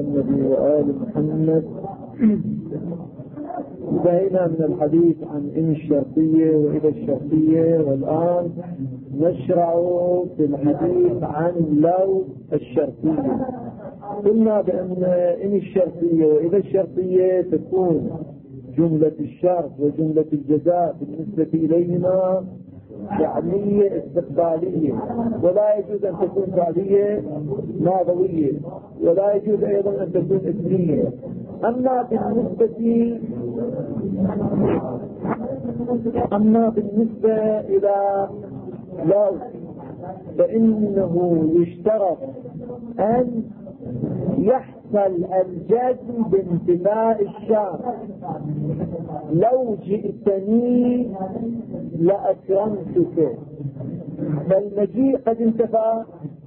محمد وآل محمد. انتهينا من الحديث عن إن الشرطية وإذا الشرطية، والآن نشرع في الحديث عن لو الشرطية. قلنا بأن إن الشرطية وإذا الشرطية تكون جملة الشرط وجملة الجزاء بالنسبة إليهما فعلية استقبالية، ولا يجوز أن تكون فعلية ماضوية، ولا يجوز أيضا أن تكون اسمية. أما بالنسبة إلى لو فإنه يشترط أن يحصل الجزم بانتفاء الشرط. لو جئتني لأكرمتك، فالمجيء قد انتفى،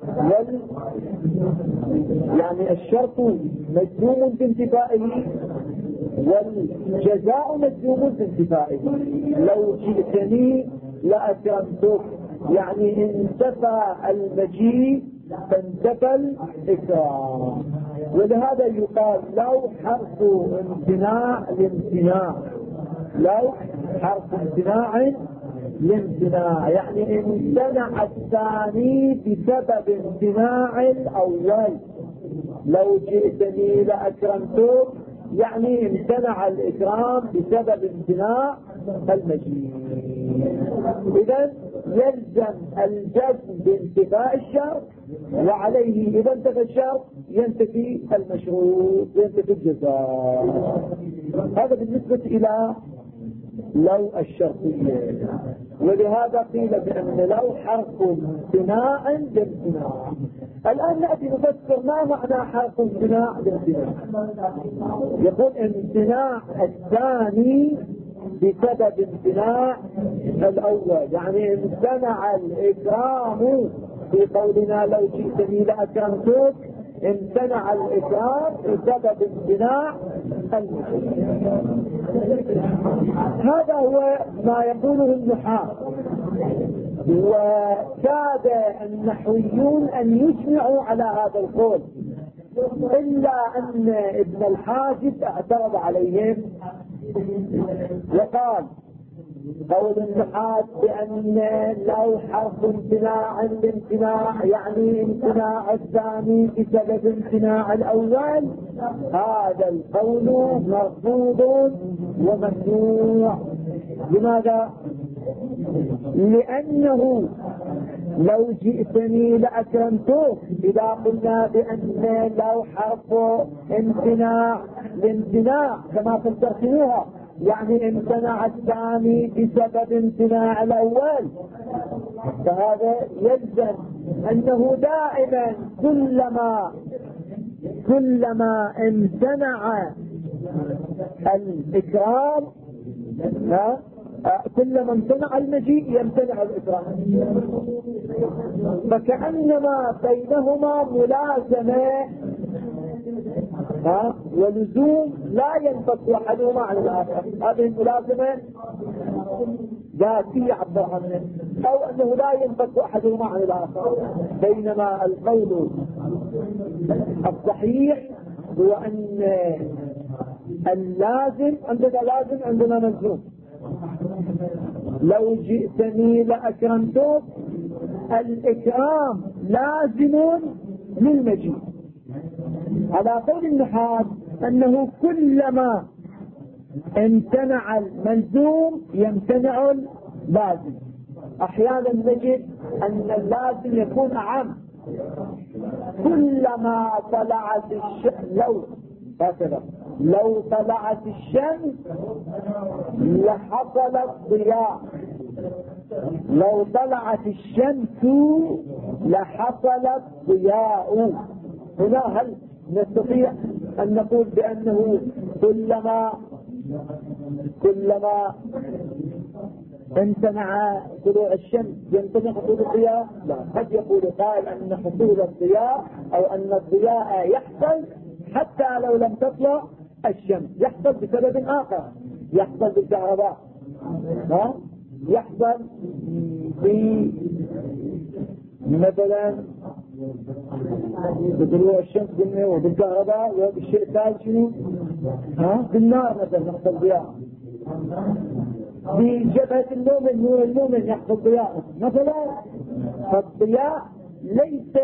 يعني الشرط مجزوم بانتفائه والجزاء مجزوم بانتفائه. لو جئتني لأكرمتك يعني انتفى المجيء فانتفى الإكرام، ولهذا يقال لو حرف امتناع لامتناع. لو حرف امتناع لامتناع يعني امتنع الثاني بسبب امتناع الأول. لو جئتني لأكرمتك يعني امتنع الإكرام بسبب امتناع المجيء. إذن يلزم الجزم بانتفاء الشرط، وعليه إذا انتفى الشرط ينتفي المشروط، ينتفي الجزاء. هذا بالنسبة إلى لو الشرطية. ولهذا قيل بأن لو حرف امتناع بامتناع. الآن نأتي نفسر ما معنى حرف امتناع بامتناع. يقول امتناع الثاني بسبب امتناع الأول، يعني امتنع الإكرام في قولنا لو جئتني لأكرمتك، امتنع الإكرام بسبب امتناع المجيء. هذا هو ما يقوله النحاة، وكاد النحويون أن يجمعوا على هذا القول، إلا أن ابن الحاجب اعترض عليهم وقال قول النحاة بأن لو حرف امتناع لامتناع يعني امتناع الثاني بسبب امتناع الأول، هذا القول مرفوض وممنوع. لماذا؟ لأنه لو جئتني لأكرمتك إذا قلنا بأن لو حرف امتناع لامتناع كما فسرتموها يعني امتنع الثاني بسبب امتناع الأول، فهذا يلزم أنه دائما كلما امتنع الإكرام كلما امتنع المجيء يمتنع الإكرام، فكأنما بينهما ملازمة ولزوم لا ينفك أحدهما عن الآخر. هذه الملازمة ذاتية عبر عنه، أو أنه لا ينفك أحدهما عن الآخر. بينما القول الصحيح هو أن اللازم عندنا لازم عندنا ملزوم. لو جئتني لأكرمتك الإكرام لازم للمجيء، على قول النحاة أنه كلما امتنع الملزوم يمتنع اللازم. أحيانا نجد أن اللازم يكون أعم، كلما طلعت لو طلعت الشمس لحصل الضياء. لو طلعت الشمس لحصل الضياء. هنا هل نستطيع أن نقول بأنه كلما امتنع طلوع الشمس يمتنع حصول الضياء؟ لا. قد يقول قائل أن حصول الضياء أو أن الضياء يحصل حتى لو لم تطلع الشمس، يحصل بسبب آخر، يحصل بالكهرباء، يحصل مثلا بطلوع الشمس قلنا وبالكهرباء والشيء الثالث شنو؟ بالنار مثلا يحصل ضياء، بجبهة المؤمن نور المؤمن يحصل ضياء مثلا. فالضياء ليس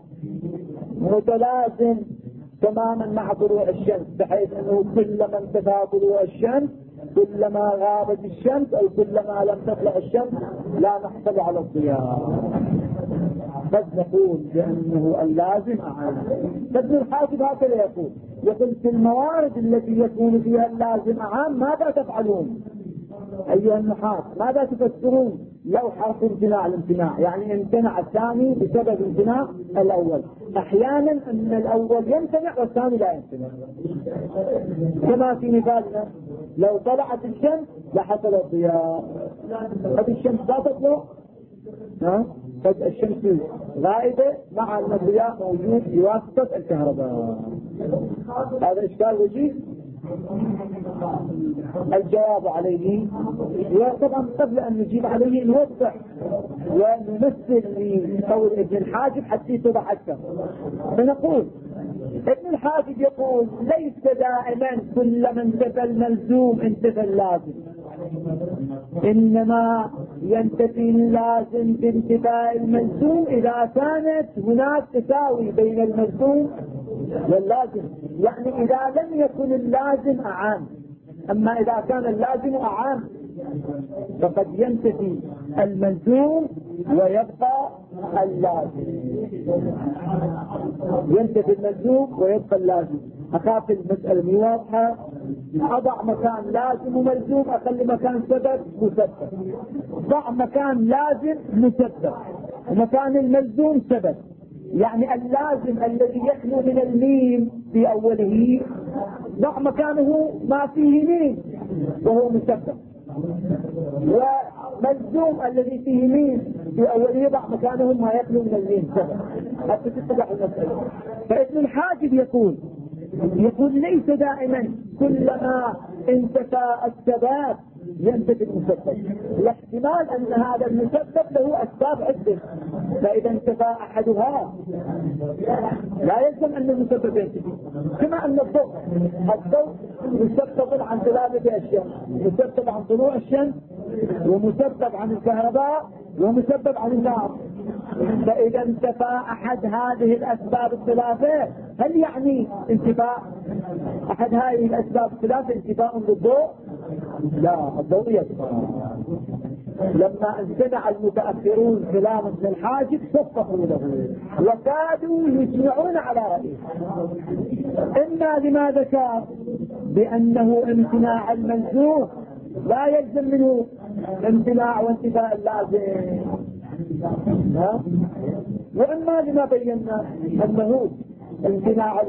متلازم تماما مع طلوع الشمس، بحيث انه كلما انتفى طلوع الشمس كلما غابت الشمس او كلما لم تطلع الشمس لا نحصل على الضياء. قد نقول بانه اللازم اعم. فابن الحاجب هكذا يقول في الموارد التي يكون فيها اللازم اعم ماذا تفعلون ايها النحاة؟ ماذا تفسرون لو حرف امتناع الامتناع؟ يعني امتنع الثاني بسبب امتناع الاول. احيانا ان الاول يمتنع والثاني لا يمتنع، كما في مثالنا لو طلعت الشمس لحصل الضياء. قد الشمس لا تطلع، قد الشمس غائبة مع ان الضياء موجود بواسطة الكهرباء. هذا اشكال وجيه. الجواب عليه، وطبعا قبل ان نجيب عليه نوضح ونمثل لقول ابن الحاجب حتى يتضح اكثر. فنقول ابن الحاجب يقول ليس دائما كلما انتفى الملزوم انتفى اللازم، انما ينتفي اللازم بانتفاء الملزوم اذا كانت هناك تساوي بين الملزوم واللازم. يعني اذا لم يكن اللازم اعام، اما اذا كان اللازم اعام فقد ينتفي الملزوم ويبقى اللازم. ينتفي الملزوم ويبقى اللازم. اخاف المسألة مي واضحة، اضع مكان لازم وملزوم، اخلي مكان سبب مسبب. ضع مكان لازم مسبب ومكان الملزوم سبب. يعني اللازم الذي يخلو من الميم في اوله ضع مكانه ما فيه ميم وهو مسبب، وملزوم الذي فيه ميم في اوله ضع مكانه ما يخلو من الميم سبب، حتى تتضح المسألة. فابن الحاجب يقول ليس دائما كلما انتفى السبب ينتفي المسبب، الاحتمال ان هذا المسبب له اسباب عدة، فاذا انتفى احدها لا يلزم ان المسبب ينتفي. كما ان الضوء مسبب عن ثلاثة اشياء، مسبب عن طلوع الشمس ومسبب عن الكهرباء ومسبب عن النار. فاذا انتفى احد هذه الاسباب الثلاثة هل يعني انتفاء احد هذه الاسباب الثلاثة انتفاء بالضوء؟ لا، الضوء يكفى. لما امتنع المتأخرون كلام ابن الحاجب صفقوا له وكادوا يجمعون على رأيه، اما لما ذكر بانه امتناع الملزوم لا يلزم منه امتناع وانتفاء اللازم، واما لما بينا انه امتناع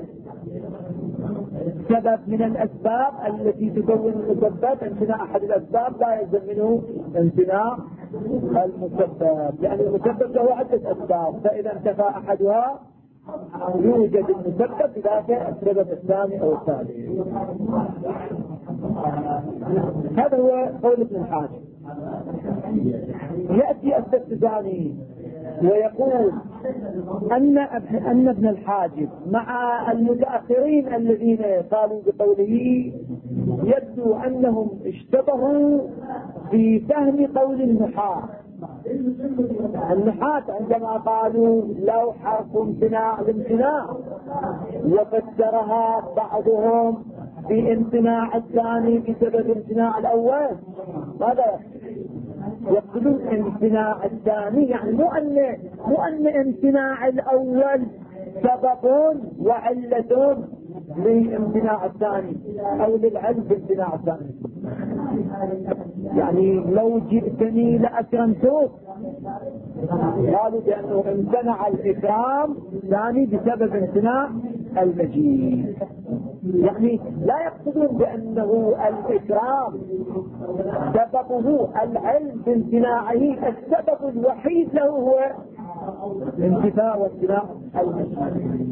سبب من الاسباب التي تكون المسبب، امتناع احد الاسباب لا يلزم منه امتناع المسبب، يعني المسبب له عدة اسباب، فاذا انتفى احدها يوجد المسبب بذاته السبب الثاني او الثالث. هذا هو قول ابن الحاجب. يأتي السبتزاني ويقول أن ابن الحاجب مع المتأخرين الذين قالوا بقوله يبدو أنهم اشتبهوا في فهم قول النحاة. النحاة عندما قالوا لو حرف امتناع الامتناع وفسرها بعضهم بامتناع الثاني بسبب امتناع الأول، ماذا يقولون؟ امتناع الثاني يعني مو أن امتناع الأول سبب وعلة لامتناع الثاني أو للعلم بامتناع الثاني. يعني لو جئتني لأكرمتك، قالوا بأنه امتنع الإكرام ثاني بسبب امتناع المجيء. يعني لا يقصدون بأنه الإكرام سببه العلم بامتناعه، السبب الوحيد له هو انتفاء وامتناع المجيء.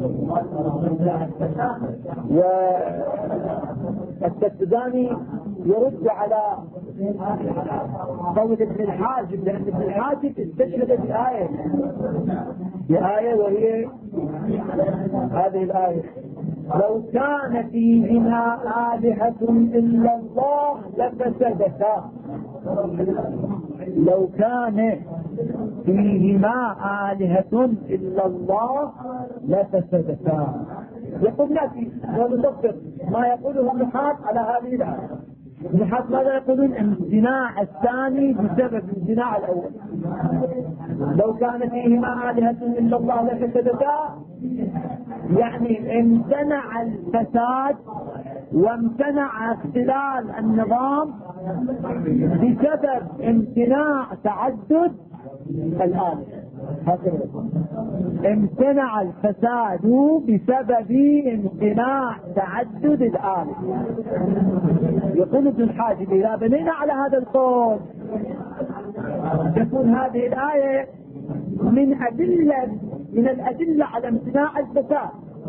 والسبتزاني يرد على قول ابن الحاجب، لأن ابن الحاجب استشهد بالآية بآية وهي هذه الآية: لو كان فيهما آلهة إلا الله لفسدتا. لو كان فيهما آلهة إلا الله لفسدتا. يقول نأتي ونطبق ما يقوله النحاة على هذه الآية. النحاة ماذا يقولون؟ امتناع الثاني بسبب امتناع الأول. لو كان فيهما آلهة إلا الله لفسدتا، يعني امتنع الفساد وامتنع اختلال النظام بسبب امتناع تعدد الآلهة. هكذا امتنع الفساد بسبب امتناع تعدد الآلهة. يقول ابن الحاجب: إذا بنينا على هذا القول تكون هذه الآية من الأدلة على امتناع الفساد،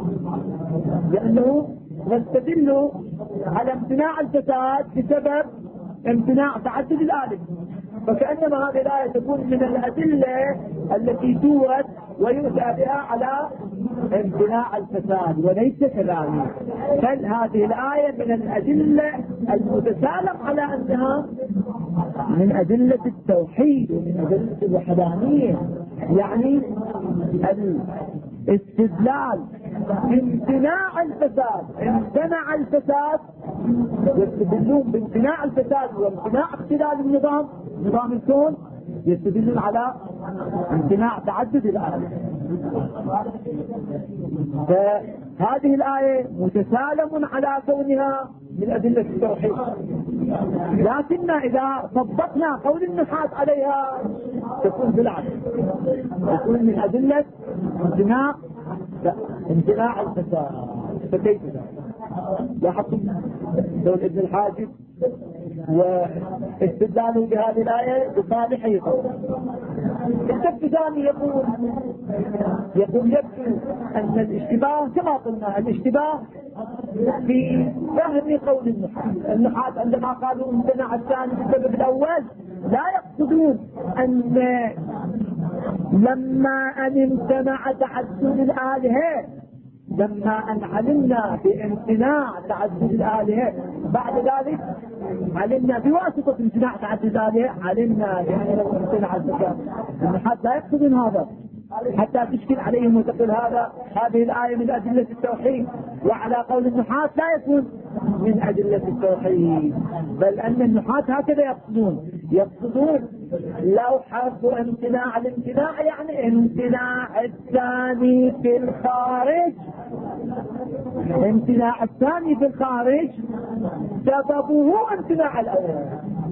لأنه نستدل على امتناع الفساد بسبب امتناع تعدد الآلهة، فكأنما هذه الآية تكون من الأدلة التي تورد ويؤتى بها على امتناع الفساد، وليس كذلك، بل هذه الآية من الأدلة المتسالم على أنها من أدلة التوحيد ومن أدلة الوحدانية. يعني الاستدلال بامتناع الفساد، امتنع الفساد، يستدلون بامتناع الفساد وامتناع اختلال النظام، نظام الكون، يستدلون على امتناع تعدد الآلهة. فهذه الآية متسالم على كونها من أدلة التوحيد، لكن إذا طبقنا قول النحاة عليها تكون بالعكس، تكون من أدلة امتناع الفساد. فكيف ذلك؟ لاحظتم قول ابن الحاجب واستدلاله بهذه الآية بصالحه. الشق الثاني يقول يبدو أن الاشتباه كما قلنا، الاشتباه في فهم قول النحاة عندما قالوا امتنع الثاني بسبب الأول، لا يقصدون أن لما أن امتنع تعدد الآلهة، لما أن علمنا بامتناع تعدد الآلهة بعد ذلك علمنا بواسطة امتناع تعدد الآلهة علمنا بأنه امتنع الفساد. النحاة لا يقصدون هذا حتى تشكل عليهم وتقول هذه الآية من أدلة التوحيد، وعلى قول النحاة لا يكون من أدلة التوحيد، بل أن النحاة هكذا يقصدون لو حرف امتناع الامتناع يعني امتناع الثاني في الخارج، امتناع الثاني في الخارج سببه امتناع الأول.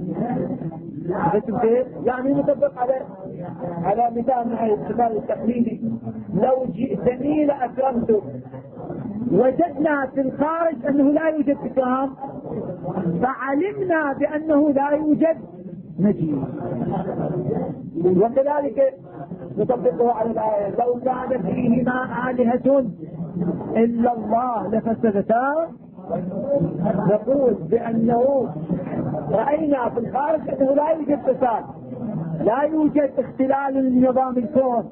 يعني نطبق على مثال المثال التقليدي: لو جئتني لأكرمتك، وجدنا في الخارج أنه لا يوجد إكرام، فعلمنا بأنه لا يوجد مجيء. وكذلك نطبقه على الآية: لو كان فيهما آلهة إلا الله لفسدتا. نقول بأنه رأينا في الخارج أنه لا يوجد فساد، لا يوجد اختلال لنظام الكون،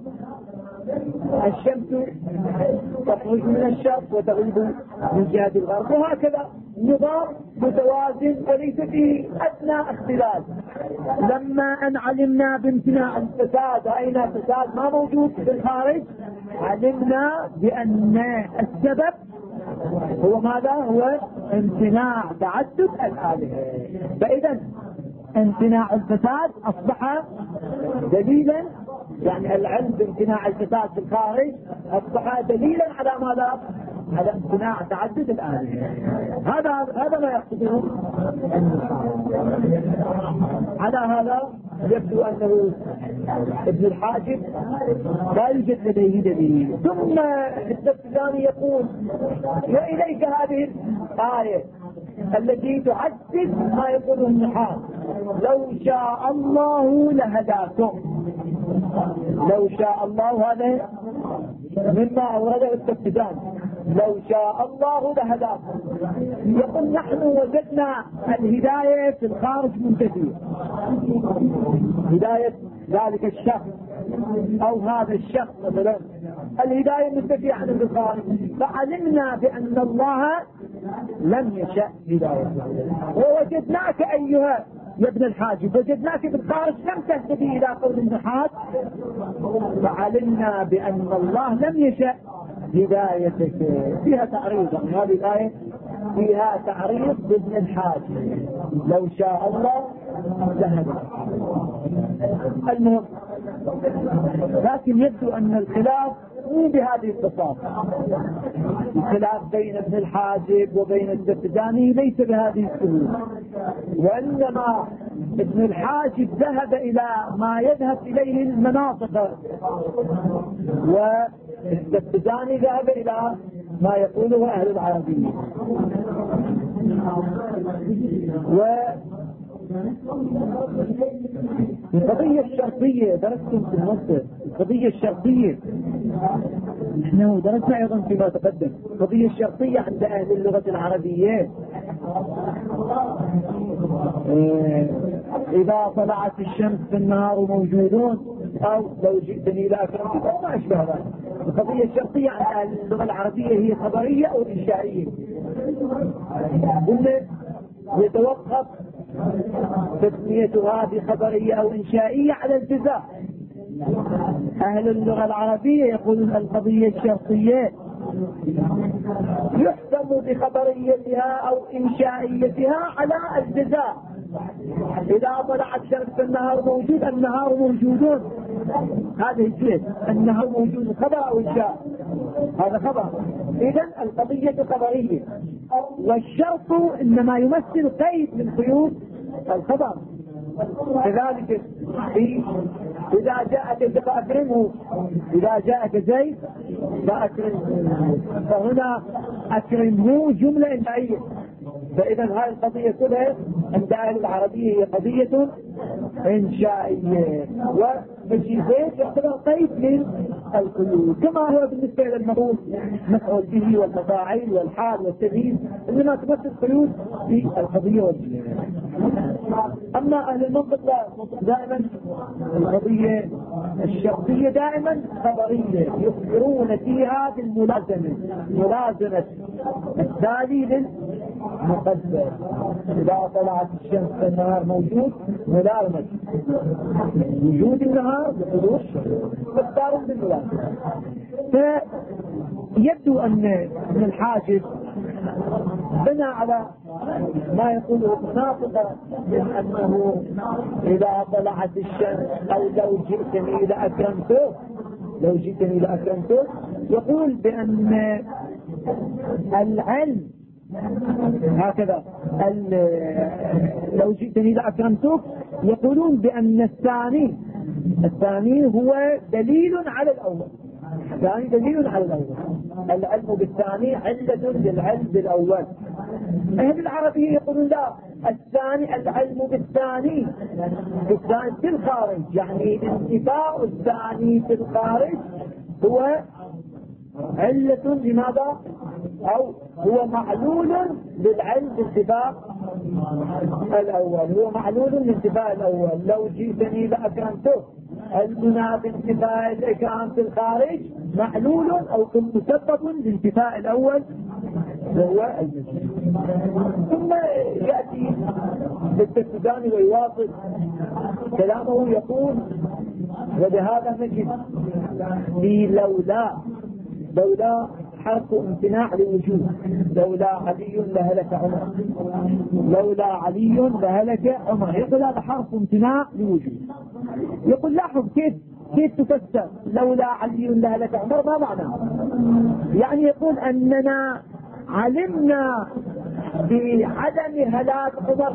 الشمس تخرج من الشرق وتغيب من جهة الغرب، وهكذا نظام متوازن وليس فيه أدنى اختلال. لما أن علمنا بامتناع الفساد، رأينا الفساد ما موجود في الخارج، علمنا بأن السبب هو ماذا؟ هو امتناع تعدد الآلهة. فإذا امتناع الفساد أصبح دليلا، يعني العلم بامتناع الفساد في الخارج أصبح دليلا على ماذا؟ على امتناع تعدد الآلهة. هذا ما يقصده. على هذا يبدو أنه ابن الحاجب لا يوجد لديه دليل. ثم الثاني يقول: وإليك هذه الآية التي تعدد ما يقوله النحاة: لو شاء الله لهداكم. لو شاء الله، هذا مما أورده التفسيران. لو شاء الله لهداكم. يقول نحن وجدنا الهداية في الخارج منتفية، هداية ذلك الشخص أو هذا الشخص مثلا الهداية منتفية عنه في الخارج، فعلمنا بأن الله لم يشأ هدايته. ووجدناك أيها يا ابن الحاجب، وجدناك في الخارج لم تهتدي إلى قول ابن حاج، فعلمنا بأن الله لم يشأ هدايتك. فيها تعريض، يعني هذه الآية فيها تعريض بابن الحاج، لو شاء الله لهداك. المهم، لكن يبدو أن الخلاف مو بهذه البساطة. الخلاف بين ابن الحاجب وبين الزفتزاني ليس بهذه السهولة، وإنما ابن الحاجب ذهب إلى ما يذهب إليه المناطق، والزفتزاني ذهب إلى ما يقوله أهل العربية. القضية الشرطية درستم في المنطق، القضية الشرطية نحن درسنا أيضا فيما تقدم. القضية الشرطية عند أهل اللغة العربية إذا طلعت الشمس في النهار موجودون، أو لو جئتني لأكرمتك، أو ما أشبه ذلك. القضية الشرطية عند أهل اللغة العربية هي خبرية أو إنشائية. قلنا يتوقف تسميتها بخبرية أو إنشائية على الجزاء. أهل اللغة العربية يقولون القضية الشرطية يحكم بخبريتها أو إنشائيتها على الجزاء. إذا طلعت شمس في النهار موجود، النهار موجودون، هذه الجزء النهار موجود، خبر أو إنشاء، هذا خبر. إذن القضية خبرية، والشرط إنما يمثل قيد من قيود الخبر. كذلك إذا جاءك زيد فأكرمه، إذا جاءك زيد فأكرمه، فهنا أكرمه جملة إنشائية. فإذا هذه القضية كلها عند أهل العربية هي قضية إنشائية، ومجيء زيد يعتبر قيد من القيود، كما هو بالنسبة للمفعول مفعول به والمفاعيل والحال والتمييز، إنما تمثل قيود في القضية والجنة. أما أهل المنطق لا، دائما القضية الشرطية دائما خبرية، يخبرون فيها بالملازمة، ملازمة التالي للمقدر. إذا طلعت الشمس في النهار موجود، ملازمة وجود النهار بحضور الشمس، مقدار بالملازمة. فيبدو أن ابن الحاجب بنى على ما يقوله مناطق من أنه إذا طلعت الشمس أو لو جئتني لأكرمته، لو جئتني لأكرمته، يقول بأن العلم هكذا لو جئتني لأكرمتك، يقولون بأن الثاني هو دليل على الأول، الثاني دليل على الأول، العلم بالثاني علة للعلم بالأول. أهل العربية يقولون لا، الثاني العلم بالثاني في الخارج، يعني انتفاء الثاني في الخارج هو علة لماذا؟ أو هو معلول للعلم بانتفاء الأول، هو معلول لانتفاء الأول. لو جئتني لأكرمته، علمنا بانتفاء الإكرام في الخارج معلول أو مسبب لانتفاء الأول وهو المجيء. ثم يأتي بالتسدان ويواصل كلامه، يقول وبهذا نجد في لولا حرف امتناع لوجود، لولا علي لهلك عمر، لولا علي لهلك عمر، يقول هذا حرف امتناع لوجود. يقول لاحظ كيف تفسر لولا علي لهلك عمر، ما معناه؟ يعني يقول أننا علمنا بعدم هلاك عمر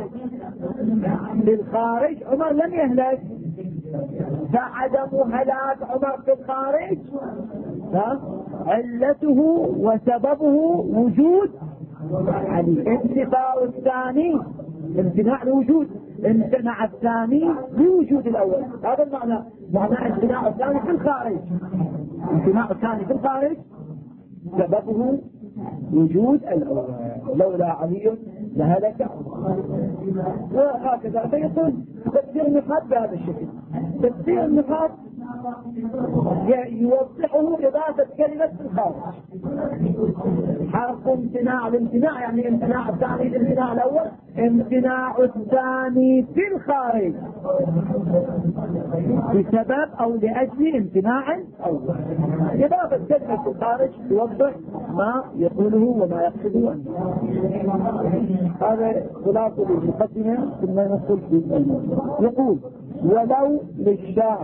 في الخارج عمر لم يهلك، فعدم هلاك عمر في الخارج علته وسببه وجود علي. انتفاء الثاني امتناع الوجود، امتنع الثاني لوجود الأول، هذا المعنى، معنى امتناع الثاني في الخارج. امتناع الثاني في الخارج سببه وجود الأول، لولا علي لهلك. وهكذا فيكون تفسير النحاة بهذا الشكل. تفسير النحاة يوضحه إضافة كلمة الخارج. حرف امتناع، الامتناع يعني امتناع الثاني، الامتناع الأول امتناع الثاني في الخارج بسبب أو لأجل امتناع أول. إضافة كلمة الخارج توضح ما يقوله وما يقصده. هذا خلاصة المقدمة ثم ندخل في الموضوع. يقول ولو للشارع.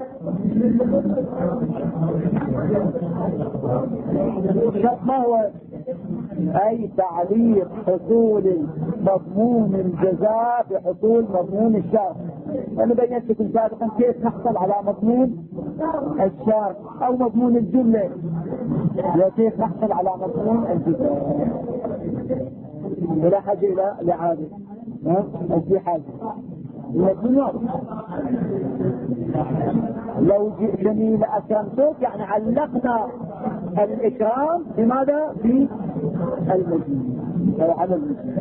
الشرط ما هو؟ أي تعليق حصول مضمون الجزاء بحصول مضمون الشرط. أنا بينت لكم سابقا كيف نحصل على مضمون الشرط أو مضمون الجملة، وكيف نحصل على مضمون الجزاء. ولا حاجة إلى لعادة أو في حاجة لو جئتني لأكرمتك، يعني علقنا الإكرام بماذا؟ في المجيء أو على المجيء.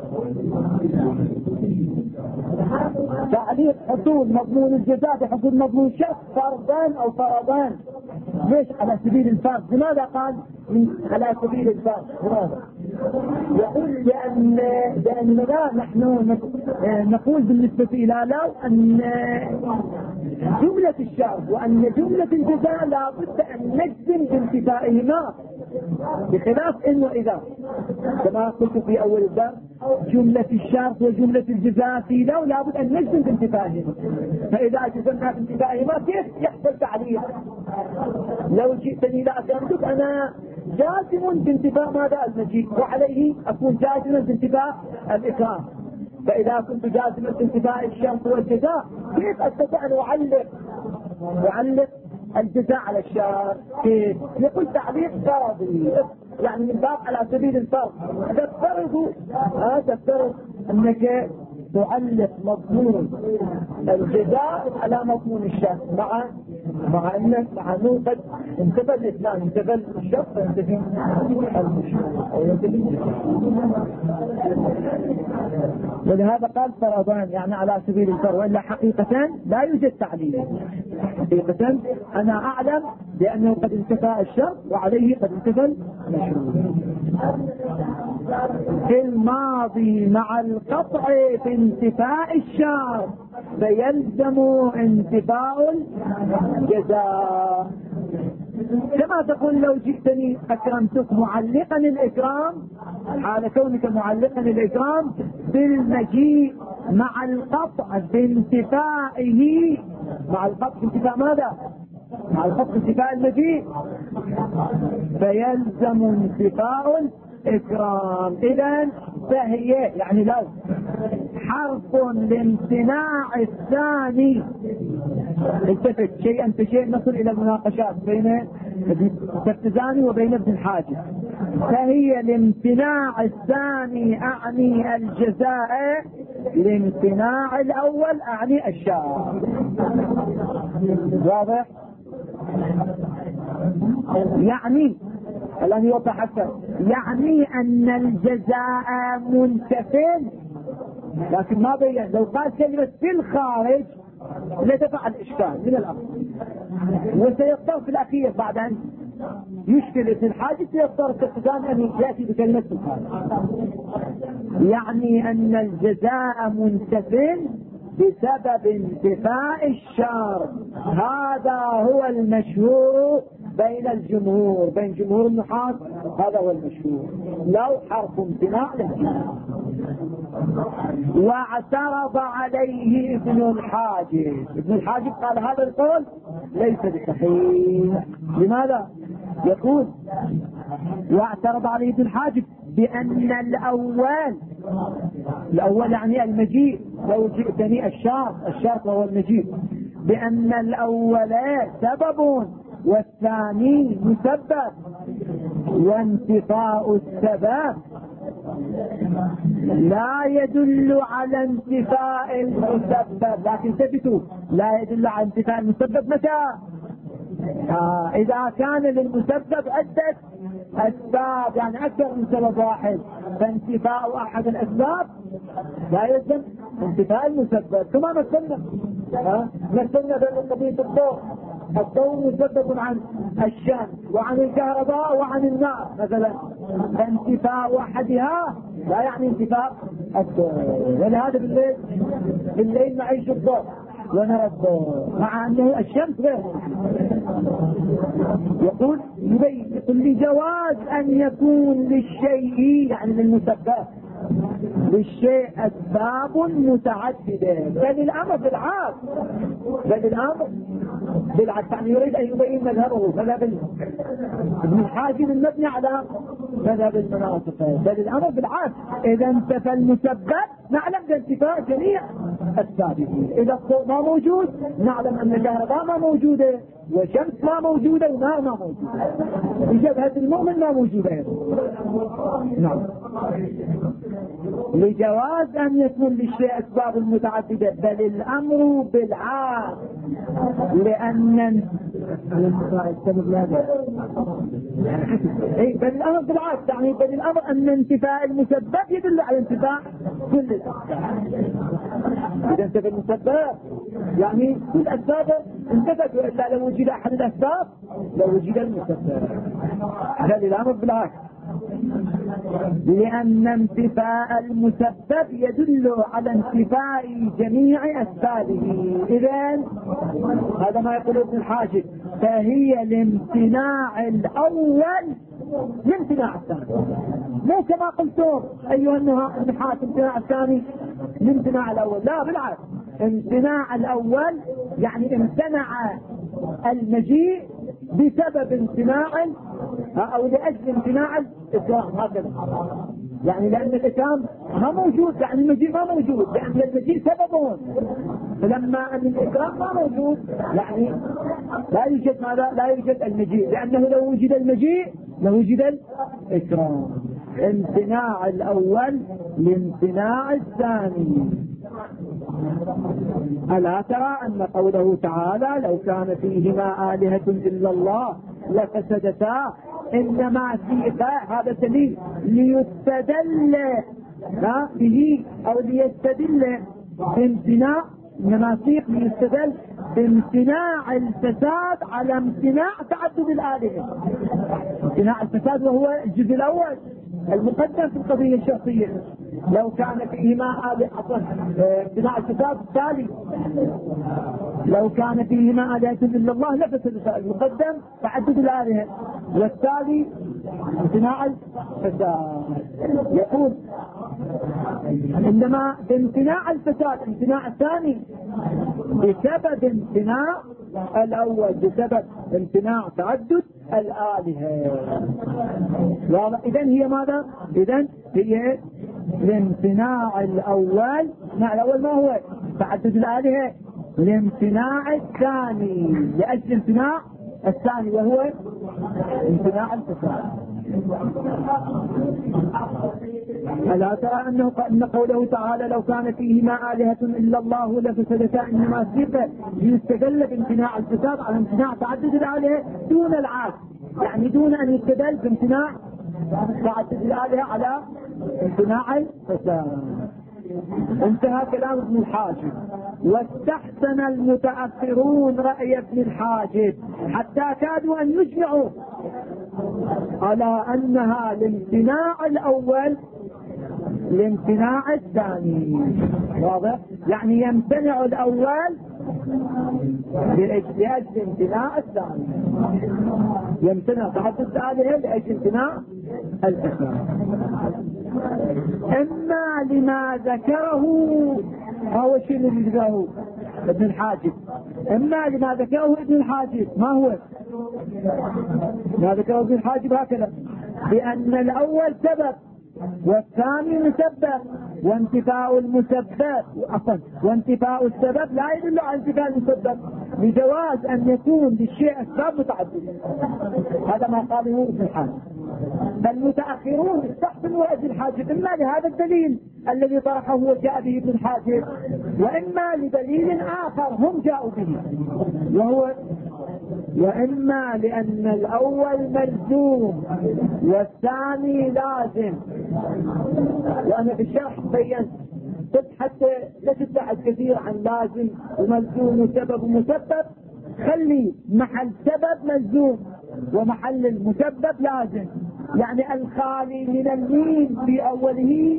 تعليق حصول مضمون الجزاء بحصول مضمون الشرط فرضان أو فرضان. ليش على سبيل الفرض؟ لماذا قال على سبيل الفرض؟ لماذا؟ يقول لأننا نحن نقول بالنسبة إلى لو أن جملة الشرط وأن جملة الجزاء لا بد أن نجزم بانتفائهما، بخلاف إن وإذا، كما قلت في أول الدرس جملة الشرط وجملة الجزاء في لو لا بد أن نجزم بانتفائهما. فإذا جزمنا بانتفائهما كيف يحصل تعليق؟ لو جئتني لأكرمتك أنا جازم بانتفاء ماذا؟ المجيء، وعليه أكون جازما بانتفاء الإكرام. فإذا كنت جازما بانتفاء الشرط والجزاء كيف أستطيع أن أعلق الجزاء على الشرط؟ كيف؟ يقول تعليق فرضي، يعني من باب على سبيل الفرض. تفترض أنك تعلق مضمون الجزاء على مضمون الشرط، مع انه قد انتفى الاثنان، انتفى الشرط وينتفي ولهذا قال فرضان يعني على سبيل الفرض، والا حقيقة لا يوجد تعليل. حقيقة انا اعلم بانه قد انتفى الشرط وعليه قد انتفى المشروط. في الماضي مع القطع في انتفاء الشرط فيلزم انتفاء الجزاء. كما تقول لو جئتني أكرمتك معلقا الإكرام، حال كونك معلقا الإكرام بالمجيء مع القطع بانتفائه، مع القطع بانتفاء ماذا؟ مع القطع بانتفاء المجيء فيلزم انتفاء الإكرام. إذن فهي يعني لو حرف الامتناع الثاني. التفت شيئا فشيء نصل إلى المناقشات بين التفتزاني وبين ابن الحاجب. فهي الامتناع الثاني أعني الجزاء، الامتناع الأول أعني الشرط. واضح؟ يعني الآن يوضح أكثر، يعني أن الجزاء منتفل، لكن ما بين. لو قال كلمة في الخارج لدفع الإشكال من الأصل، وسيضطر في الأخير بعد أن يشكل ابن الحاجب سيضطر التفتزان أن يأتي بكلمة في الخارج. يعني أن الجزاء منتفل بسبب انتفاء الشرط. هذا هو المشهور بين الجمهور، بين جمهور النحاة، هذا هو المشهور. لو حرف امتناع للجمهور. واعترض عليه ابن الحاجب. ابن الحاجب قال هذا القول ليس بصحيح. لماذا؟ يقول واعترض عليه ابن الحاجب بأن الأول يعني المجيء، لو جئتني الشرط هو المجيء، بأن الأول سبب والثاني مسبب، وانتفاء السبب لا يدل على انتفاء المسبب. لكن ثبتوا لا يدل على انتفاء المسبب متى؟ إذا كان للمسبب عدة أسباب يعني أكثر من سبب واحد، فانتفاء أحد الأسباب لا يلزم انتفاء المسبب. كما مثلنا بين قضية الضوء. الضوء مسبب عن الشمس وعن الكهرباء وعن النار مثلا، فانتفاء أحدها لا يعني انتفاء الضوء. ولهذا بالليل نعيش الضوء ونرى الضوء مع أنه الشمس غير. يقول لجواز أن يكون للشيء يعني للمسبب للشيء أسباب متعددة، بل الأمر بالعكس يعني يريد أن يبين مذهبه مذهب ابن الحاجب المبني على مذهب المناطق، بل الأمر بالعكس. إذا انتفى المسبب نعلم بانتفاء جميع أسبابه. إذا الضوء ما موجود نعلم أن الكهرباء ما موجودة وشمس ما موجودة ونار ما موجودة، بجبهة المؤمن ما موجودة. نعم. لجواز أن يكون للشيء أسباب متعددة، بل الأمر بالعكس، لأن بل الأمر بالعكس يعني بل الأمر أن انتفاء المسبب يدل على انتفاء كل الأسباب. إذا انتفى المسبب يعني كل الأسباب انتفت، وإلا لو وجد أحد الأسباب لو وجد المسبب. بل الأمر بالعكس، لأن انتفاء المسبب يدل على انتفاء جميع أسبابه. إذن هذا ما يقول ابن الحاجب، فهي الامتناع الأول لامتناع الثاني، مو كما قلتم أيها النحاة امتناع الثاني لامتناع الأول، لا بالعكس. امتناع الأول يعني امتنع المجيء بسبب امتناع أو لأجل امتناع الإكرام، هكذا يعني لأن الإكرام ما موجود يعني المجيء ما موجود، لأن المجيء سببه، فلما أن الإكرام ما موجود يعني لا يوجد ماذا؟ لا يوجد المجيء، لأنه لو وجد المجيء لوجد الإكرام. امتناع الأول لامتناع الثاني. ألا ترى أن قوله تعالى لو كان فيهما آلهة إلا الله لفسدتا، إنما فيه هذا دليل ليستدل به أو ليستدل بامتناع المناسيق، ليستدل بامتناع الفساد على امتناع تعدد الآلهة. امتناع الفساد وهو الجزء الأول المقدم في القضية الشرطية. لو كان فيهما آلهة امتناع الفساد التالي لو كان فيهما آلهة إلا الله لفسدتا، المقدم تعدد الآلهة والتالي امتناع الفساد. يقول عندما بامتناع الفساد امتناع الثاني بسبب امتناع الأول بسبب امتناع تعدد الآلهة. إذن هي ماذا؟ إذن هي الامتناع الأول. الأول ما هو؟ تعدد الآلهة. الامتناع الثاني لأجل امتناع الثاني وهو امتناع الفساد. ألا ترى أن قوله تعالى لو كان فيهما آلهة إلا الله لفسدتا، إنما صفة يستدل بامتناع الفساد على امتناع تعدد الآلهة دون العكس، يعني دون أن يستدل بامتناع تعدد الآلهة على امتناع الفساد. انتهى كلام ابن الحاجب. واستحسن المتأخرون رأي ابن الحاجب حتى كادوا أن يجمعوا على أنها الامتناع الأول الامتناع الثاني. واضح؟ يعني يمتنع الأول لأجل امتناع الثاني، يمتنع تعدد الآلهة لأجل امتناع الفساد. إما لما ذكره هو الشيء الذي ذكره ابن الحاجب، إما لما ذكره ابن الحاجب. ما هو ما ذكره ابن الحاجب؟ هكذا بأن الأول سبب والثاني مسبب، وانتفاء المسبب وانتفاء السبب لا يدل على انتفاء المسبب، لجواز أن يكون للشيء أسباب متعددة. هذا ما قاله ابن الحاجب. فالمتأخرون استحسنوا ابن الحاجب إما لهذا الدليل الذي طرحه وجاء به ابن الحاجب، وإما لدليل آخر هم جاءوا به، وهو وإما لأن الأول ملزوم والثاني لازم. وأنا في الشرح بينت قلت حتى لا تبتعد كثير عن لازم وملزوم وسبب ومسبب، خلي محل سبب ملزوم ومحل المسبب لازم، يعني الخالي من الميم في أوله.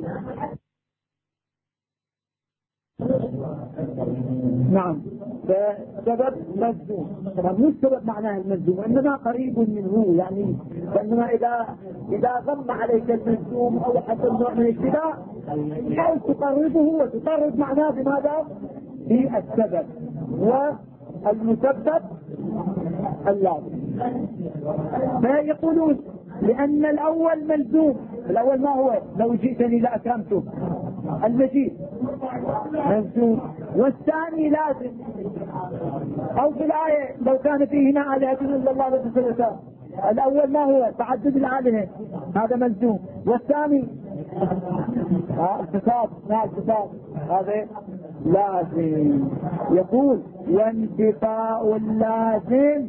نعم، فسبب ملزوم. طبعا مو السبب معناه الملزوم، انما قريب منه، يعني فانما اذا غم عليك الملزوم او حصل نوع من الاشتباه حاول تقربه وتقرب معناه بماذا؟ بالسبب والمسبب اللازم. فيقولون لأن الأول ملزوم. الأول ما هو؟ لو جئتني لأكرمته، المجيء ملزوم، والثاني لازم. أو في الآية لو كان فيهما آلهة إلا الله لفسدتا، الأول ما هو؟ تعدد الآلهة، هذا ملزوم، والثاني الفساد، الفساد هذا لازم. يقول وانتفاء اللازم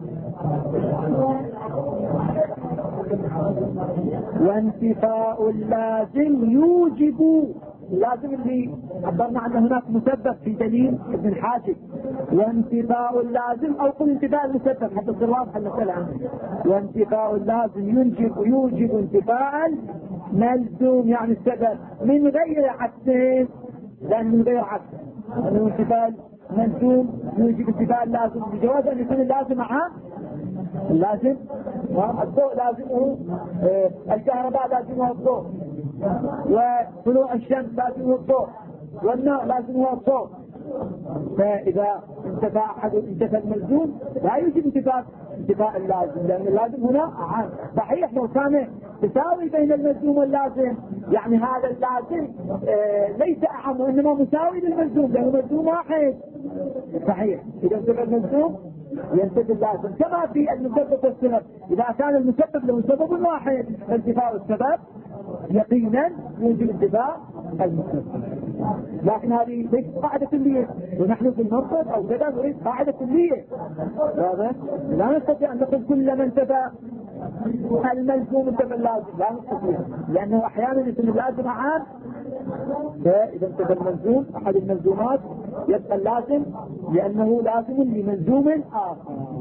وانتفاء اللازم يوجب، لازم اللي عبرنا عنه هناك مسبب في دليل ابن الحاجب، وانتفاء اللازم او قل انتفاء المسبب حتى تصير واضحه المساله عنه. وانتفاء اللازم يوجب انتفاء الملزوم، يعني السبب من غير عكسين، لان من غير عكس انه انتفاء الملزوم يوجب انتفاء اللازم بجواز ان يكون اللازم معه اللازم. الضوء لازمه، الكهرباء لازمه الضوء، وطلوع الشمس لازمه الضوء، والنار لازمه الضوء. فإذا انتفى الملزوم لا يوجد انتفاء اللازم، لأن اللازم هنا عام. صحيح لو كان تساوي بين الملزوم واللازم، يعني هذا اللازم ليس أعم وإنما مساوي للملزوم، لأنه ملزوم واحد. صحيح إذا انتفى الملزوم ينتفي اللازم، كما في المسبب والسبب. إذا كان المسبب له سبب واحد فانتفاء السبب يقينا يوجب انتفاء المسبب. لكن هذه ليست قاعدة كلية، ونحن في المنطق أو كذا نريد قاعدة كلية. لا نستطيع أن نقول كل من انتفى الملزوم انتفى اللازم، لا نستطيع، لأنه أحيانا يكون اللازم عام، فإذا انتفى الملزوم أحد الملزومات يبقى اللازم لأنه لازم لملزوم آخر.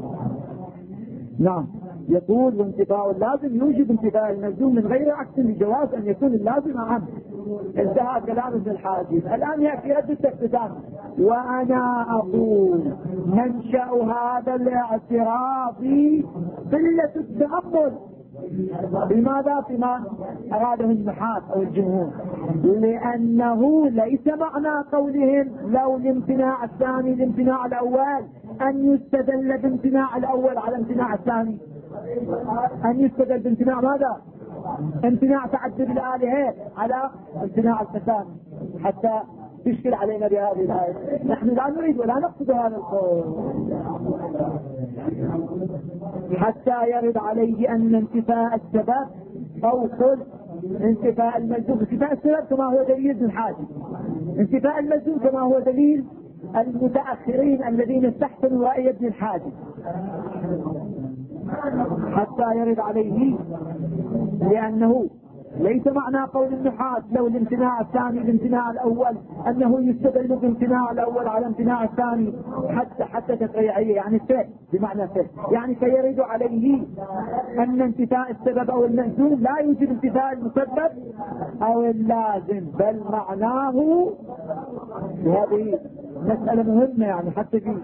نعم. يقول وانتفاء اللازم يوجب انتفاء الملزوم من غير عكس لجواز أن يكون اللازم أعم. انتهى كلام ابن الحاجب. الآن يأتي رد التفتان. وأنا أقول منشأ هذا الاعتراض قلة التأمل. لماذا؟ فيما أراده النحاة أو الجمهور، لأنه ليس معنى قولهم لو الامتناع الثاني الامتناع الأول أن يستدل بامتناع الأول على امتناع الثاني، أن يستدل بامتناع ماذا؟ امتناع تعدد الآلهة على امتناع الثاني، حتى تشكل علينا بهذه الآية. نحن لا نريد ولا نقصد هذا القول، حتى يرد عليه أن انتفاء السبب أو قل انتفاء الملزوم. انتفاء السبب كما هو دليل ابن الحاجب، انتفاء الملزوم كما هو دليل المتأخرين الذين استحسنوا رأي ابن الحاجب. حتى يرد عليه لأنه ليس معنى قول النحاة لو الامتناع الثاني الامتناع الأول أنه يستدل بامتناع الأول على امتناع الثاني حتى تفريعية، يعني السه بمعنى سه، يعني فيرد عليه أن انتفاء السبب أو الملزوم لا يوجد انتفاء المسبب أو اللازم، بل معناه. وهذه مسألة مهمة، يعني حتى في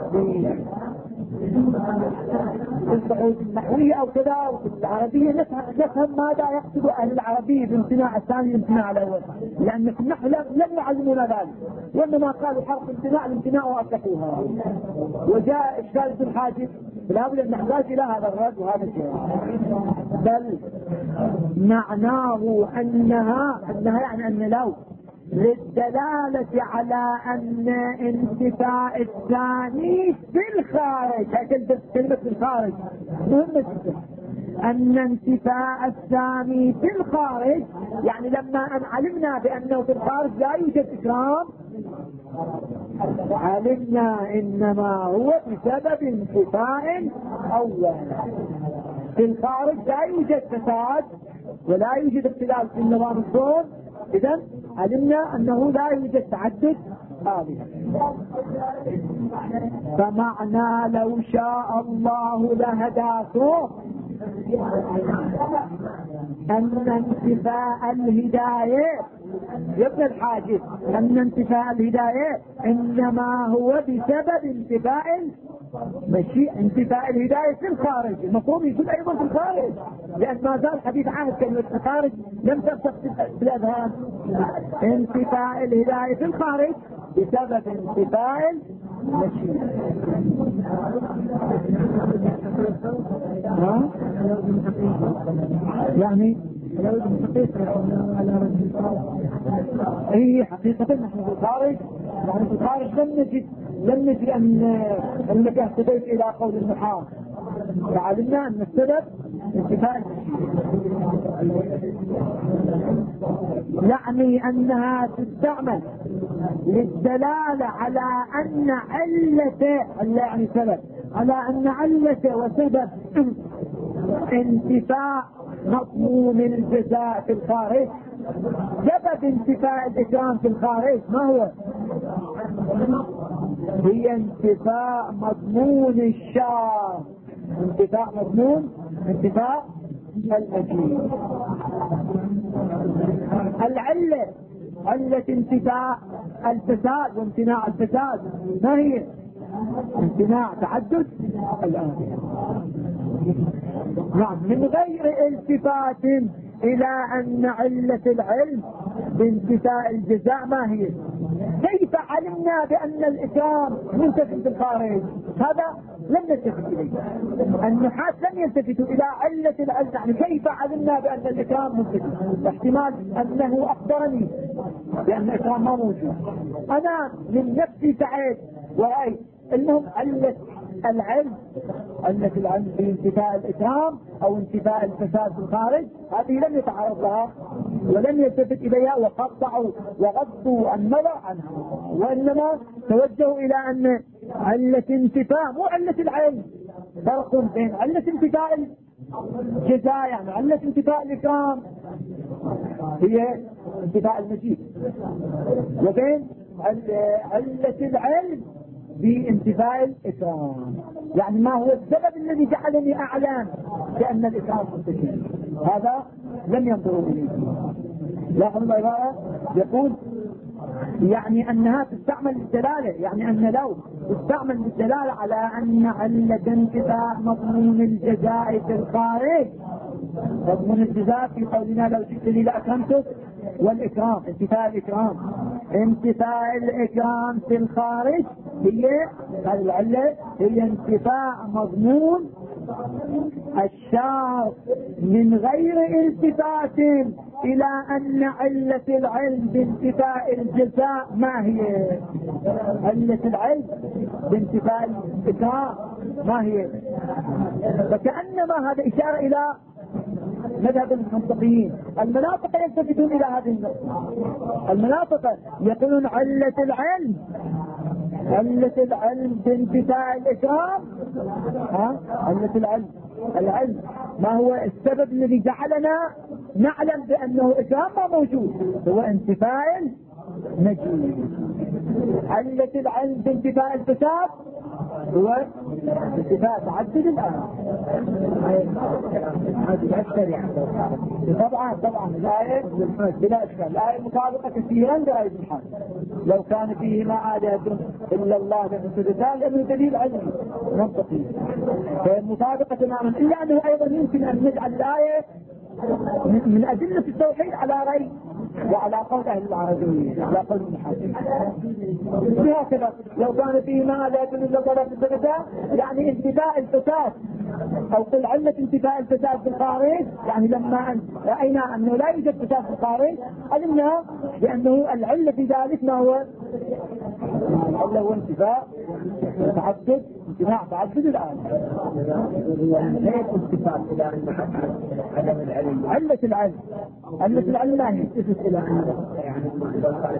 البحوث النحوية أو كذا وفي العربية نفهم ماذا يقصد أهل العربية بامتناع الثاني الامتناع الأول، لأن في النحو لم يعلمونا ذلك، وإنما قالوا حرف الامتناع وأطلقوها. وجاء إشكال ابن الحاجب لا بد أن نحتاج إلى هذا الرد وهذا الجواب، بل معناه أنها يعني أن لو للدلالة على أن انتفاء الثاني في الخارج، كلمة في الخارج مهمة جدا، أن انتفاء الثاني في الخارج، يعني لما أن علمنا بأنه في الخارج لا يوجد إكرام علمنا إنما هو بسبب انتفاء أول. في الخارج لا يوجد فساد ولا يوجد اختلاف في النظام الكون، إذن علمنا أنه لا يوجد تعدد آلهة. فمعنى لو شاء الله لهداكم أن انتفاء الهداية يا ابن الحاجب، أن انتفاء الهداية إنما هو بسبب انتفاء انتفاء الهداية في الخارج. المفروض يكون أيضا في الخارج، لأن ما زال حديث عهد كلمة في الخارج لم ترسخ في الأذهان. انتفاء الهداية في الخارج بسبب انتفاء المشيئة. يعني اي حقيقة نحن في الخارج، يعني في الخارج لم نجد انك اهتديت الى قول النحاة، فعلمنا ان السبب انتفاء يعني انها تستعمل للدلالة على ان علة يعني سبب، على ان علة وسبب انتفاء مضمون الجزاء في الخارج. سبب انتفاء الإكرام في الخارج ما هو؟ هي انتفاء مضمون الشر، انتفاء مضمون انتفاء المجيء. العلة، علة انتفاء الفساد وامتناع الفساد ما هي؟ امتناع تعدد الآلهة. نعم، من غير التفات الى ان علة العلم بانتفاء الجزاء ما هي. كيف علمنا بان الاكرام منتفي في الخارج؟ هذا لم نلتفت اليه. النحاة لم يلتفتوا الى علة العلم، يعني كيف علمنا بان الاكرام منتفي؟ احتمال انه اخبرني بان الاكرام ما موجود، انا من نفسي سعيت ورأيت. المهم علة العلم، علة العلم في انتفاء الإكرام أو انتفاء الفساد في الخارج، هذه لم يتعرض لها ولم يلتفت إليها وقطعوا وغضوا النظر عنها، وإنما توجهوا إلى أن علة انتفاء مو علة العلم. فرق بين علة انتفاء الجزاء يعني علة انتفاء الإكرام هي انتفاء المجيد، وبين علة العلم بانتفاء الإكرام، يعني ما هو السبب الذي جعلني أعلم بأن الإكرام منتفي. هذا لم ينظروا إليه. لاحظوا العبارة، يقول يعني أنها تستعمل للدلالة، يعني أن لو تستعمل للدلالة على أن علة انتفاء مضمون الجزاء في الخارج، مضمون الجزاء في قولنا لو جئت لي لأكرمتك، والإكرام انتفاء الإكرام، انتفاء الإكرام في الخارج هي هذه العلة، هي انتفاء مضمون الشرط من غير التفات إلى أن علة العلم بانتفاء الجزاء ما هي. علة العلم بانتفاء الإكرام ما هي. فكأنما هذا إشارة إلى مذهب المنطقيين. المناطق يلتفتون إلى هذه النقطة، المناطق يقولون علة العلم، علة العلم بانتفاء الإكرام. علة العلم، العلم ما هو السبب الذي جعلنا نعلم بأنه إكرام ما موجود، هو انتفاء المجيء. علة العلم بانتفاء الفساد هو انتفاء تعدد الآن. طبعا الآية بلا إشكال، الآية مطابقة كثيرا لآية الحال. لو كان فيهما آلهة إلا الله لفسدتا، لأنه دليل علمي منطقي فمطابقة تماما، إلا أنه أيضا يمكن أن نجعل الآية من أدلة التوحيد على رأي وعلى قول أهل العربية، على قول المحاكم. بهكذا لو كان فيهما آلهة إلا الله لفسدتا، يعني انتفاء الفساد، أو قل علة انتفاء الفساد في الخارج، يعني لما رأينا أنه لا يوجد فساد في الخارج علمنا بأنه العلة في ذلك ما هو العلة هو انتفاء تعدد، امتناع تعدد الآن. ليس انتفاء إلى أن عدم العلم. علة العلم ما هي؟ يلتفت إلى أن يعني لو قال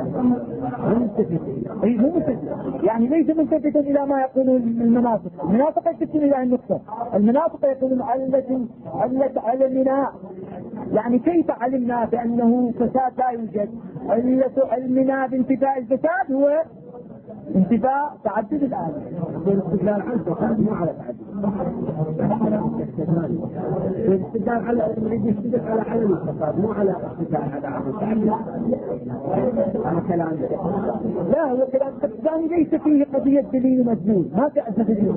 يعني ليس ملتفتا إلى ما يقول المناطق. المناطق يلتفتون إلى النقطة، المناطق يقولون علة علمنا. يعني كيف علمنا بأنه فساد لا يوجد؟ علة علمنا بانتفاء الفساد هو انتفاء تعدد الآن. الاستدلال على الفساد مو على تعدد. الاستدلال على يستدل على علم الفساد مو على الاستدلال على عدم التعدد. هذا كلام. لا، هو كلام الثاني ليس فيه قضية دليل ومدلول، ما في دليل.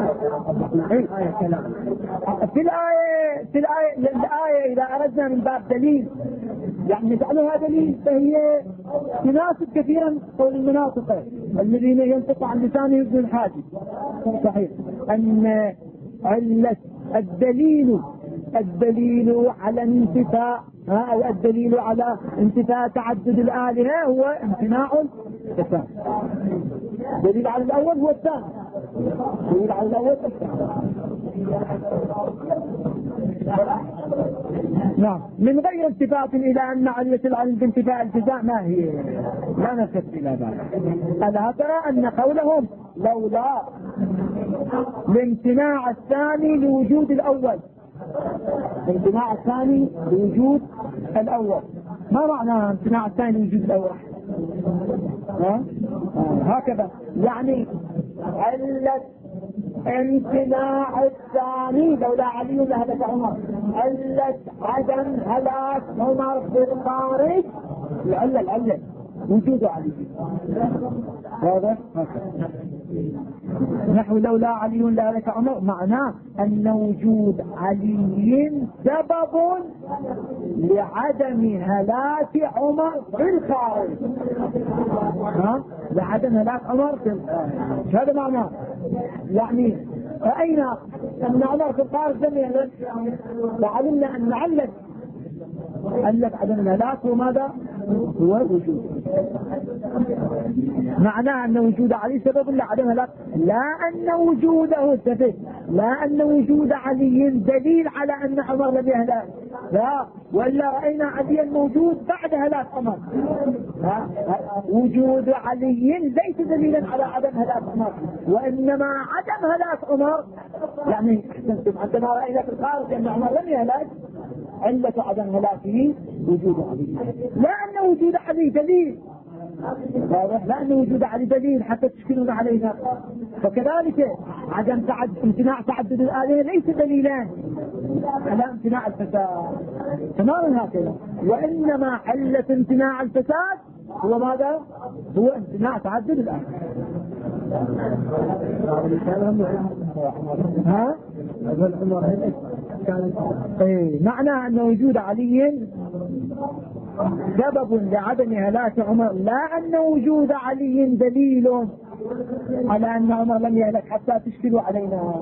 في الآية إذا أردنا من باب دليل يعني نجعلها دليل فهي تناسب كثيرا قول المناطق الذين ينطق عن لسانه ابن الحاجب. صحيح أن علة الدليل على الانتفاء أو الدليل على انتفاء تعدد الآلهة هو امتناع الفساد. دليل على الأول هو الثاني. دليل على الأول الثاني. نعم. من غير التفات إلى أن علة العلم بانتفاء الجزاء ما هي؟ لا نلتفت إلى ذلك. ألا ترى أن قولهم لولا الامتناع الثاني لوجود الأول، الامتناع الثاني لوجود الأول، ما معنى امتناع الثاني لوجود الأول؟ هكذا يعني علة امتناع الثاني لولا علي لهلك عمر، علة عدم هلاك عمر في الخارج العلة وجود علي. واضح؟ نحو لولا علي لهلك عمر معناه أن وجود علي سبب لعدم هلاك عمر في الخارج. لعدم هلاك عمر في الخارج. هذا معناه. يعني رأينا أن عمر في الخارج لم يهلك، وعلمنا أن علة عدم الهلاك وماذا هو وجود. معناه أن وجود علي سبب لعدم الهلاك، لا أن وجوده سبب، لا أن وجود علي دليل على أن عمر لم يهلك، لا، ولا رأينا عليا موجود بعد هلاك عمر. وجود علي ليس دليلا على عدم هلاك عمر، وإنما عدم هلاك عمر يعني عندما رأينا في الخارج أن عمر لم يهلك علة عدم هلاكه وجود علي، لا أن وجود علي دليل. لا أن وجود علي دليل حتى تشكلون علينا. فكذلك عدم امتناع تعدد الآلهة ليس دليلان على امتناع الفساد تماما هكذا، وإنما علة امتناع الفساد هو ماذا؟ هو امتناع تعدد الآلهة. معنى أن وجود علي سبب لعدم هلاك عمر، لا أن وجود علي دليل على أن عمر لم يهلك حتى تشكلوا علينا.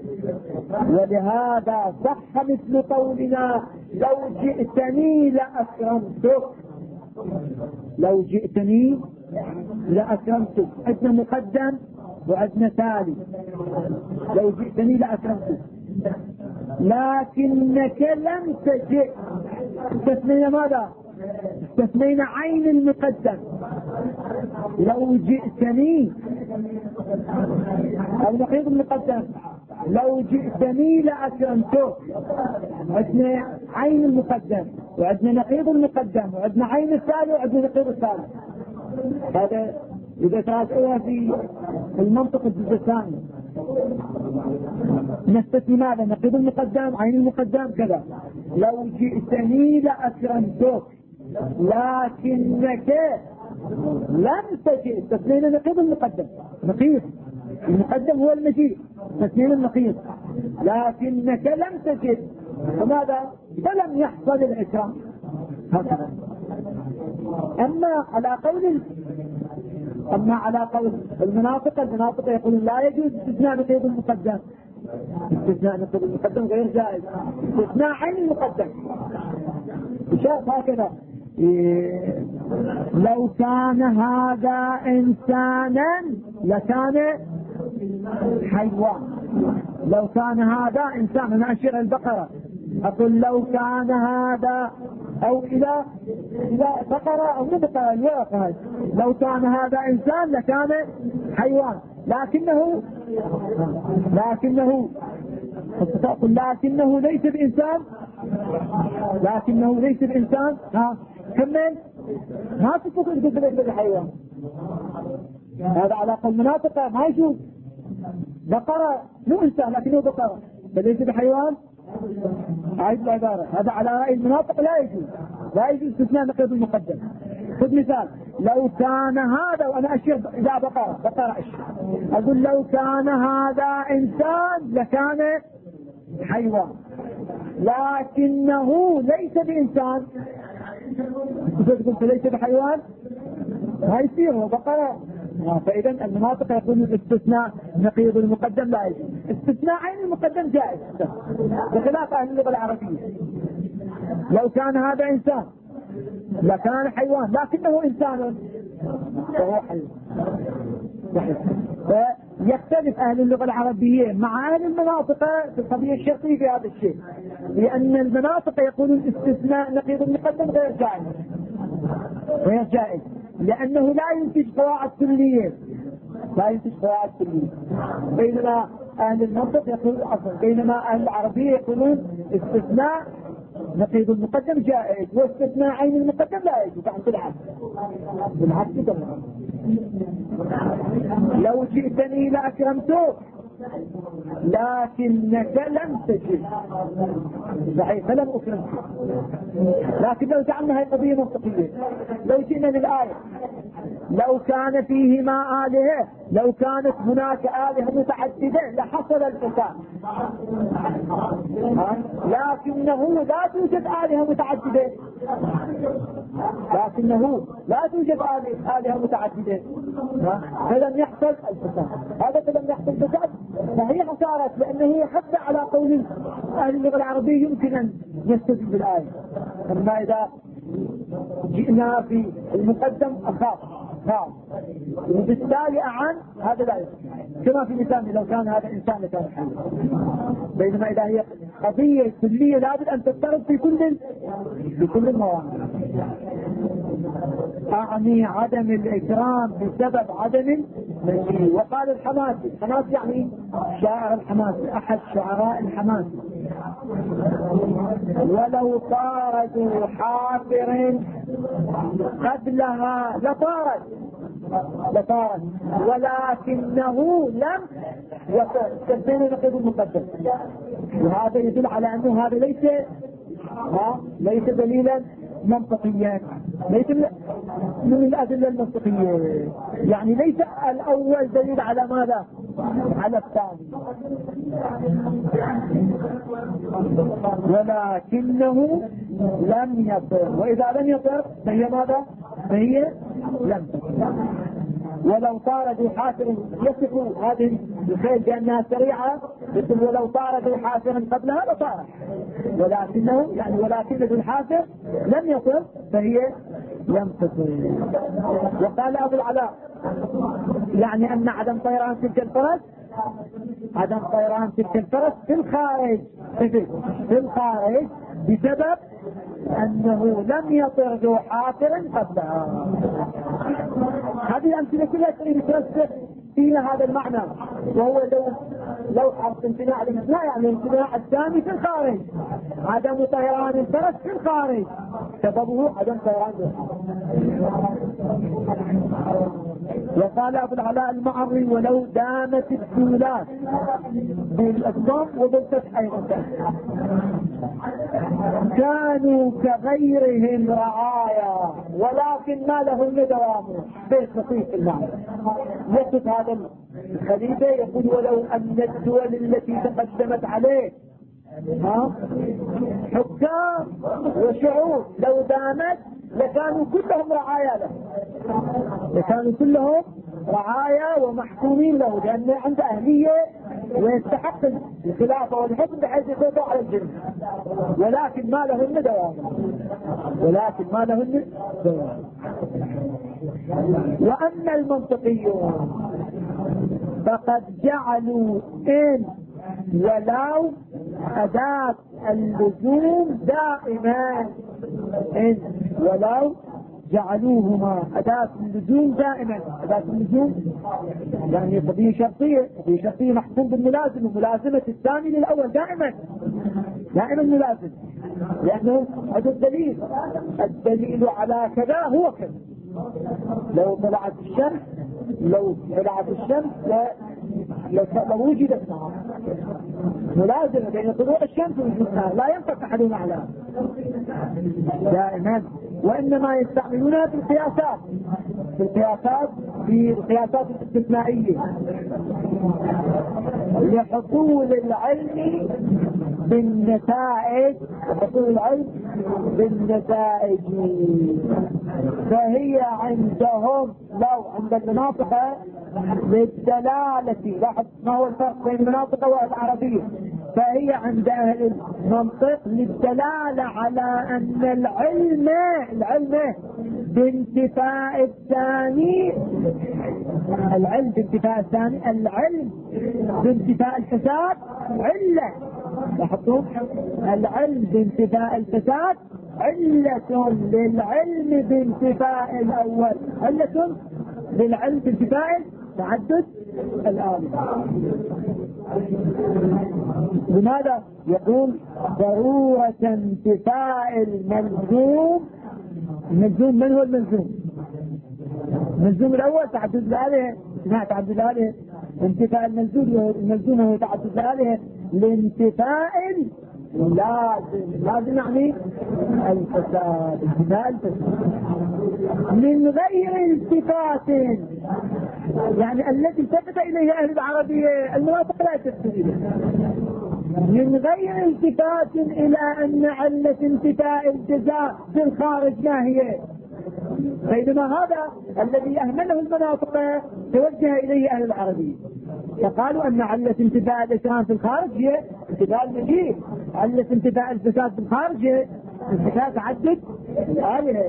ولهذا صح مثل قولنا لو جئتني لأكرمتك. لو جئتني لأكرمتك، عندنا مقدم وعندنا تالي. لو جئتني لأكرمتك لكنك لم تجئ، استثنينا ماذا؟ استثنينا عين المقدم. لو جئتني أو نقيض المقدم، لو جئتني لأكرمتك، عندنا عين المقدم وعندنا نقيض المقدم وعندنا عين الثاني وعندنا نقيض الثاني. هذا إذا تراجعوها في المنطق الجزء الثاني نستثني ماذا؟ نقيض المقدم عين المقدم كذا. لو جئتني لأكرمتك لكنك لم تجئ، استثنينا نقيض المقدم. نقيض المقدم هو المجيء، استثنينا النقيض. لكنك لم تجئ فماذا؟ فلم يحصل الإكرام. هكذا. أما على قول المناطق يقولون لا يجوز استثناء نقيض المقدم. استثناء نقيض المقدم غير جائز، استثناء عين المقدم شاف هكذا لو كان هذا إنسانا لكان حيوان. لو كان هذا إنسان، أنا أشير البقرة أقول لو كان هذا، أو إلى بقرة أو بقرة الورقة، لو كان هذا إنسان لكان حيوان، لكنه ليس بإنسان، كمل ما تفوق الجزء ليس بحيوان. هذا على قول مناطق ما يجوز. بقرة مو إنسان لكنه بقرة فليس بحيوان. عايز العبارة هذا على رأي المناطق لا يجوز استثناء نقيض المقدم. خذ مثال، لو كان هذا، وأنا أشير إلى بقرة أشير، أقول لو كان هذا إنسان لكان حيوان، لكنه ليس بإنسان. قلت ليس بحيوان ما يصير هو بقرة. فإذا المناطق يكون الاستثناء نقيض المقدم لا يجوز. استثناء عين المقدم جائز بخلاف أهل اللغة العربية. لو كان هذا إنسان لكان حيوان، لكنه إنسان فهو حيوان. فيختلف أهل اللغة العربية مع أهل المناطق في القضية الشرقية في هذا الشيء، لأن المناطق يقولون الاستثناء نقيض المقدم غير جائز، لأنه لا ينتج قواعد كلية، بينما أهل المنطق يقولون بينما أهل العربية يقولون استثناء نقيض المقدم جائز، واستثناء عين المقدم لا يجوز. عن بالعكس لو جئتني لأكرمتك لكنك لم تجد، صحيح فلم أكرمك. لكن لو جعلنا هذه قضية منطقية، لو جئنا للآية لو كان فيهما آلهة، لو كانت هناك آلهة متعددة لحصل الفساد، لكنه لا توجد آلهة متعددة، فلم يحصل الفساد. هذا فلم يحصل الفساد فهي خسارة، لأنه هي حتى على قول أهل اللغة العربية يمكن أن يستدل بالآية. أما إذا جئنا في المقدم أخاف وبالتالي أعان، هذا لا يمكن. كما في مثال لو كان هذا إنسان لكان حيوان. بينما إذا هي قضية كلية لابد أن تضطرب في كل المواضع. أعني عدم الإكرام بسبب عدم المجيء. وقال الحماسي يعني شاعر الحماسي أحد شعراء الحماسي، ولو طاردوا حافر قبلها لطارد ولكنه لم يكن نقيض المقدم. وهذا يدل على أنه هذا ليس دليلا منطقيا، ليس من الأدلة المنطقية، يعني ليس الأول دليل على ماذا؟ على الثاني. ولكنه لم يطر، وإذا لم يطر فهي ماذا؟ فهي لم تطر. ولو طاردوا حافر، يصف هذه الخيل بأنها سريعة، مثل ولو طاردوا حافرا قبلها لطارت، ولكن ذو الحافر لم يطر فهي لم تطر. وقال أبو العلاء يعني أن عدم طيران تلك الفرس في الخارج بسبب أنه لم يطر ذو حافر قبلها. هذه الأمثلة كلها ترسخ فينا هذا المعنى، وهو لو حرف امتناع الامتناع يعني الامتناع الثاني في الخارج، عدم طيران الفرس في الخارج سببه عدم طيران الفرس. وقال أبو العلاء المعري ولو دامت السولات بالأسلام وبالفتح أيضا كانوا كغيرهم رعايا ولكن ما لهم دوام. بيت لطيف المعنى. يقصد هذا الخليفة يقول ولو أن الدول التي تقدمت عليه حكام وشعوب لو دامت لكانوا كلهم رعايا ومحكومين له، لأنه عنده أهلية ويستحق الخلافة والحكم بحيث يسيطر على الجن. ولكن ما لهن دوام، ولكن ما لهن دوام. وأما المنطقيون فقد جعلوا إن ولو أداة اللزوم دائما، إن ولو جعلوهما أداة اللزوم دائما. أداة اللزوم يعني قضية شرطية، قضية شرطية محكوم بالملازمة، ملازمة الثاني للأول دائما، دائما ملازم، لأنه هذا الدليل، الدليل على كذا هو كذا. لو طلعت الشمس، لو طلعت الشمس لوجدت نهار، ملازمة بين طلوع الشمس ووجود النهار، لا ينفك أحدهما على دائما. وإنما يستعملونها في القياسات، في القياسات، في القياسات الاستثنائية لحصول العلم بالنتائج، حصول العلم بالنتائج. فهي عندهم لو عند المناطق للدلالة، لاحظ ما هو الفرق بين المناطق والعربية، فهي عند أهل المنطق للدلالة على أن العلم بانتفاء الثاني، العلم بانتفاء الثاني، العلم بانتفاء الفساد علة. لاحظتم العلم بانتفاء الفساد علة للعلم بانتفاء الأول، علة للعلم بانتفاء تعدد الآلهة. لماذا؟ يقول ضرورة انتفاء الملزوم. الملزوم من هو الملزوم؟ الملزوم الأول تعدد الآلهة، تعدد الآلهة، انتفاء الملزوم هو تعدد الآلهة لانتفاء لازم يعني الفساد، انتفاء الفساد من غير التفات، يعني التي التفت إليه أهل العربية المناطق لا تلتفت إليه، من غير التفات إلى أن علة انتفاء الجزاء في الخارج ما هي، بينما هذا الذي أهمله المناطق توجه إليه أهل العربية، فقالوا أن علة انتفاء الإسلام في الخارج هي انتفاء المجيء، علة انتفاء الفساد في الخارج هي انتفاء تعدد الآلهة،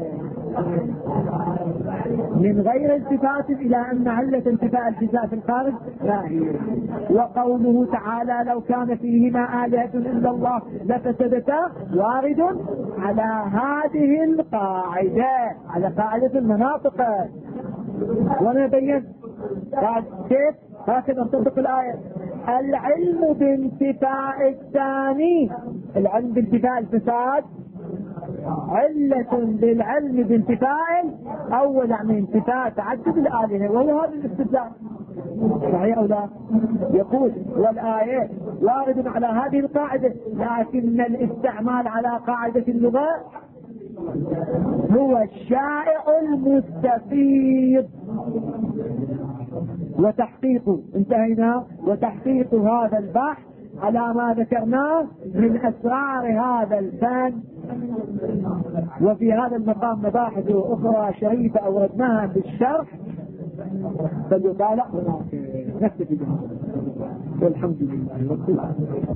من غير التفات إلى أن علة انتفاء الجزاء في الخارج لا هي. وقوله تعالى لو كان فيهما آلهة إلا الله لفسدتا وارد على هذه القاعدة، على قاعدة المناطق. وانا بيّن كيف هكذا تنطق الآية، العلم بانتفاء الثاني، العلم بانتفاء الفساد علة للعلم بانتفاء أول، يعني انتفاء تعدد الآلهة، وهو هذا الاستدلال. صحيح أو لا؟ يقول والآية وارد على هذه القاعدة، لكن الاستعمال على قاعدة اللغة هو الشائع المستفيض. وتحقيق، انتهينا، وتحقيق هذا البحث على ما ذكرناه من أسرار هذا الفن. وفي هذا المقام مباحث أخرى شريفة أوردناها في الشرح، فليطالع هناك. نكتفي بها والحمد لله.